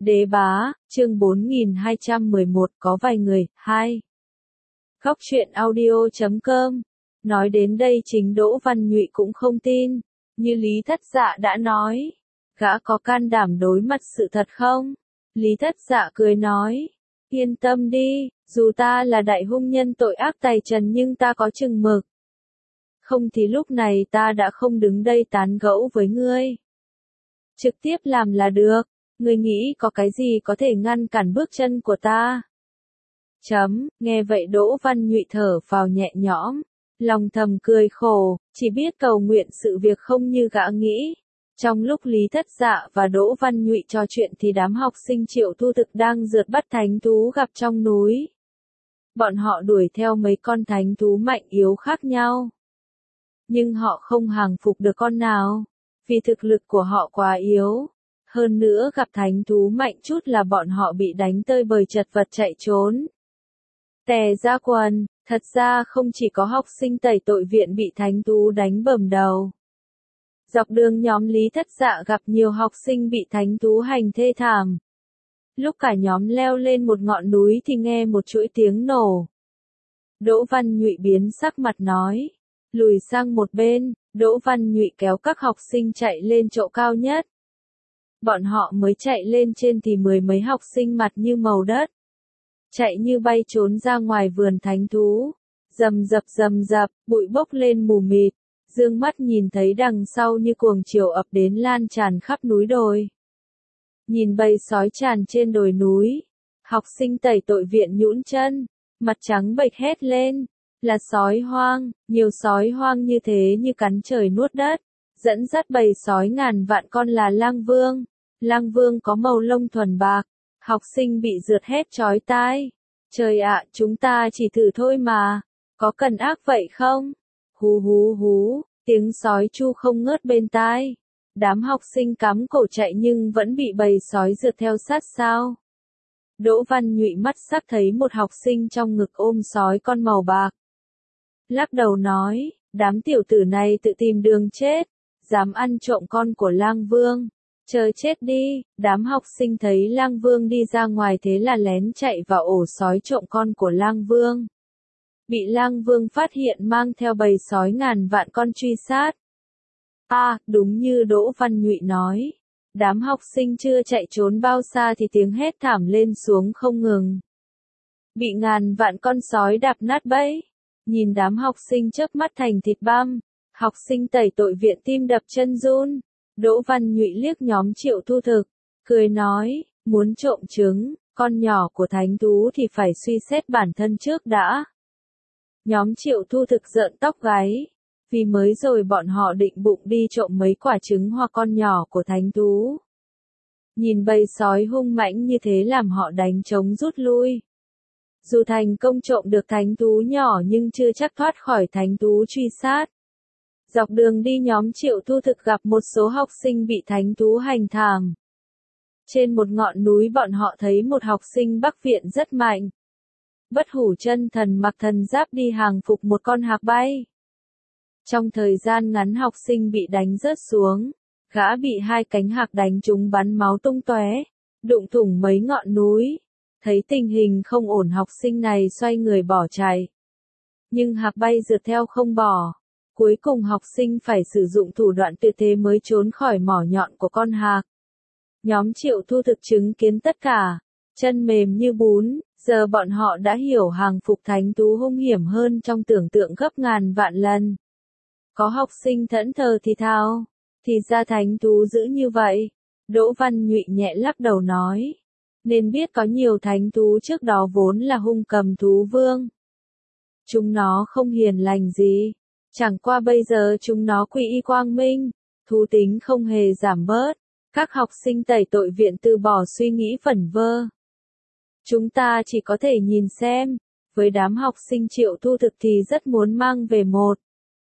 Đế bá, chương 4211 có vài người, 2. Góc truyện audio.com. Nói đến đây chính Đỗ Văn Nhụy cũng không tin. Như Lý Thất Dạ đã nói. Gã có can đảm đối mặt sự thật không? Lý Thất Dạ cười nói. Yên tâm đi, dù ta là đại hung nhân tội ác tày trần nhưng ta có chừng mực. Không thì lúc này ta đã không đứng đây tán gẫu với ngươi. Trực tiếp làm là được. Ngươi nghĩ có cái gì có thể ngăn cản bước chân của ta? Nghe vậy Đỗ Văn Nhụy thở phào nhẹ nhõm, lòng thầm cười khổ, chỉ biết cầu nguyện sự việc không như gã nghĩ. Trong lúc Lý Thất Dạ và Đỗ Văn Nhụy trò chuyện thì đám học sinh Triệu Thu Thực đang rượt bắt thánh thú gặp trong núi. Bọn họ đuổi theo mấy con thánh thú mạnh yếu khác nhau. Nhưng họ không hàng phục được con nào, vì thực lực của họ quá yếu. Hơn nữa gặp thánh thú mạnh chút là bọn họ bị đánh tơi bời chật vật chạy trốn. Tè ra quần, thật ra không chỉ có học sinh tẩy tội viện bị thánh thú đánh bầm đầu. Dọc đường nhóm Lý Thất Dạ gặp nhiều học sinh bị thánh thú hành thê thảm. Lúc cả nhóm leo lên một ngọn núi thì nghe một chuỗi tiếng nổ. Đỗ Văn Nhụy biến sắc mặt nói. Lùi sang một bên, Đỗ Văn Nhụy kéo các học sinh chạy lên chỗ cao nhất. Bọn họ mới chạy lên trên thì mười mấy học sinh mặt như màu đất. Chạy như bay trốn ra ngoài vườn thánh thú. Rầm rập, bụi bốc lên mù mịt. Dương mắt nhìn thấy đằng sau như cuồng chiều ập đến lan tràn khắp núi đồi. Nhìn bầy sói tràn trên đồi núi. Học sinh tẩy tội viện nhũn chân, mặt trắng bệch hét lên. Là sói hoang, nhiều sói hoang như thế như cắn trời nuốt đất. Dẫn dắt bầy sói ngàn vạn con là lang vương. Lang vương có màu lông thuần bạc. Học sinh bị rượt hét chói tai. Trời ạ, chúng ta chỉ thử thôi mà. Có cần ác vậy không? Hú hú hú, tiếng sói chu không ngớt bên tai. Đám học sinh cắm cổ chạy nhưng vẫn bị bầy sói rượt theo sát sao. Đỗ Văn Nhụy mắt sắc thấy một học sinh trong ngực ôm sói con màu bạc. Lắc đầu nói, đám tiểu tử này tự tìm đường chết, dám ăn trộm con của lang vương. Chờ chết đi, đám học sinh thấy lang vương đi ra ngoài thế là lén chạy vào ổ sói trộm con của lang vương. Bị lang vương phát hiện mang theo bầy sói ngàn vạn con truy sát. Đúng như Đỗ Văn Nhụy nói. Đám học sinh chưa chạy trốn bao xa thì tiếng hét thảm lên xuống không ngừng. Bị ngàn vạn con sói đạp nát bẫy. Nhìn đám học sinh chớp mắt thành thịt băm. Học sinh tẩy tội viện tim đập chân run. Đỗ Văn Nhụy liếc nhóm Triệu Thu Thực, cười nói, muốn trộm trứng, con nhỏ của thánh thú thì phải suy xét bản thân trước đã. Nhóm Triệu Thu Thực rợn tóc gáy, vì mới rồi bọn họ định bụng đi trộm mấy quả trứng hoặc con nhỏ của thánh thú. Nhìn bầy sói hung mãnh như thế làm họ đánh trống rút lui. Dù thành công trộm được thánh thú nhỏ nhưng chưa chắc thoát khỏi thánh thú truy sát. Dọc đường đi nhóm Triệu Thu Thực gặp một số học sinh bị thánh thú hành thảm. Trên một ngọn núi bọn họ thấy một học sinh Bắc Viện rất mạnh. Bất hủ chân thần mặc thần giáp đi hàng phục một con hạc bay. Trong thời gian ngắn học sinh bị đánh rớt xuống, gã bị hai cánh hạc đánh trúng bắn máu tung tóe, đụng thủng mấy ngọn núi. Thấy tình hình không ổn học sinh này xoay người bỏ chạy. Nhưng hạc bay rượt theo không bỏ. Cuối cùng học sinh phải sử dụng thủ đoạn tuyệt thế mới trốn khỏi mỏ nhọn của con hạc. Nhóm Triệu Thu Thực chứng kiến tất cả, chân mềm như bún, giờ bọn họ đã hiểu hàng phục thánh thú hung hiểm hơn trong tưởng tượng gấp ngàn vạn lần. Có học sinh thẫn thờ thì thào, thì ra thánh thú dữ như vậy. Đỗ Văn Nhụy nhẹ lắc đầu nói, nên biết có nhiều thánh thú trước đó vốn là hung cầm thú vương. Chúng nó không hiền lành gì. Chẳng qua bây giờ chúng nó quy y quang minh, thú tính không hề giảm bớt. Các học sinh tẩy tội viện từ bỏ suy nghĩ vẩn vơ. Chúng ta chỉ có thể nhìn xem, với đám học sinh Triệu Thu Thực thì rất muốn mang về một,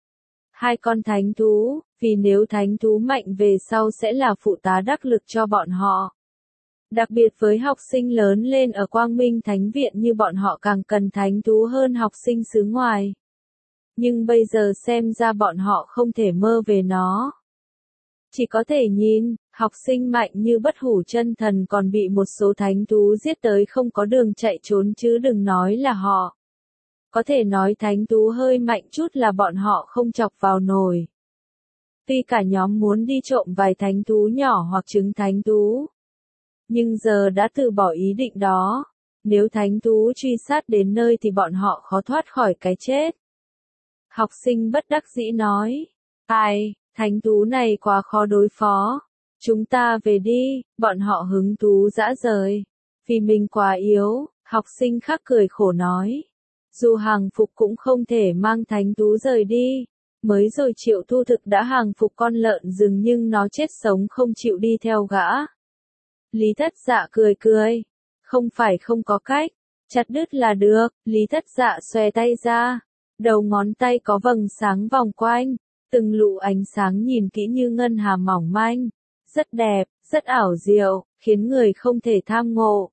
hai con thánh thú, vì nếu thánh thú mạnh về sau sẽ là phụ tá đắc lực cho bọn họ. Đặc biệt với học sinh lớn lên ở Quang Minh Thánh Viện như bọn họ càng cần thánh thú hơn học sinh xứ ngoài. Nhưng bây giờ xem ra bọn họ không thể mơ về nó. Chỉ có thể nhìn, Học sinh mạnh như Bất Hủ Chân Thần còn bị một số thánh thú giết tới không có đường chạy trốn chứ đừng nói là họ. Có thể nói thánh thú hơi mạnh chút là bọn họ không chọc vào nổi. Tuy cả nhóm muốn đi trộm vài thánh thú nhỏ hoặc trứng thánh thú, nhưng giờ đã từ bỏ ý định đó. Nếu thánh thú truy sát đến nơi thì bọn họ khó thoát khỏi cái chết. Học sinh bất đắc dĩ nói. Ai, thánh thú này quá khó đối phó. Chúng ta về đi, bọn họ hứng thú dã rời. Vì mình quá yếu, học sinh khác cười khổ nói. Dù hàng phục cũng không thể mang thánh thú rời đi. Mới rồi Triệu Thu Thực đã hàng phục con lợn rừng nhưng nó chết sống không chịu đi theo gã. Lý Thất Dạ cười cười. Không phải không có cách, chặt đứt là được, Lý Thất Dạ xòe tay ra. Đầu ngón tay có vầng sáng vòng quanh, từng lũ ánh sáng nhìn kỹ như ngân hà mỏng manh. Rất đẹp, rất ảo diệu, khiến người không thể tham ngộ.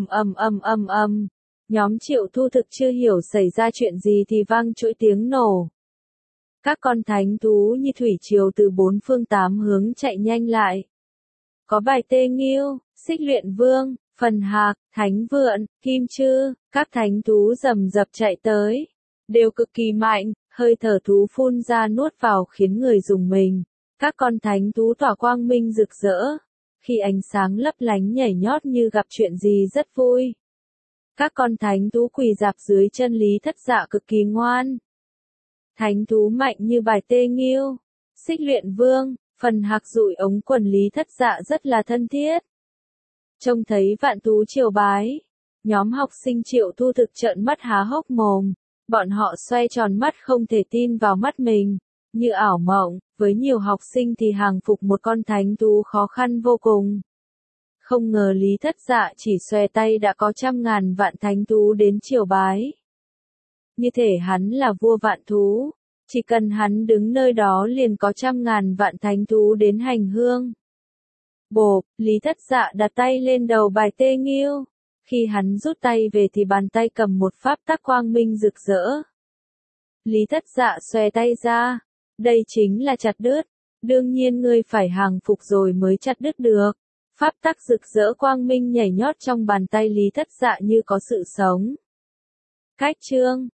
Nhóm Triệu Thu Thực chưa hiểu xảy ra chuyện gì thì vang chuỗi tiếng nổ. Các con thánh thú như thủy triều từ bốn phương tám hướng chạy nhanh lại. Có Bài Tê Nghiêu, Xích Luyện Vương, Phần Hạc, Thánh Vượn, Kim Chư, các thánh thú rầm rập chạy tới. Đều cực kỳ mạnh, hơi thở thú phun ra nuốt vào khiến người rùng mình. Các con thánh thú tỏa quang minh rực rỡ. Khi ánh sáng lấp lánh nhảy nhót như gặp chuyện gì rất vui. Các con thánh thú quỳ rạp dưới chân Lý Thất Dạ cực kỳ ngoan. Thánh thú mạnh như Bài Tê Nghiêu, Xích Luyện Vương, Phần Hạc dụi ống quần Lý Thất Dạ rất là thân thiết. Trông thấy vạn thú triều bái, nhóm học sinh Triệu Thu Thực trợn mắt há hốc mồm, bọn họ xoay tròn mắt không thể tin vào mắt mình, như ảo mộng, với nhiều học sinh thì hàng phục một con thánh thú khó khăn vô cùng. Không ngờ Lý Thất Dạ chỉ xòe tay đã có trăm ngàn vạn thánh thú đến triều bái. Như thể hắn là vua vạn thú, chỉ cần hắn đứng nơi đó liền có trăm ngàn vạn thánh thú đến hành hương. Bộp, Lý Thất Dạ đặt tay lên đầu Bài Tê Nghiêu. Khi hắn rút tay về thì bàn tay cầm một pháp tắc quang minh rực rỡ. Lý Thất Dạ xòe tay ra. Đây chính là chặt đứt. Đương nhiên ngươi phải hàng phục rồi mới chặt đứt được. Pháp tắc rực rỡ quang minh nhảy nhót trong bàn tay Lý Thất Dạ như có sự sống. Cách chương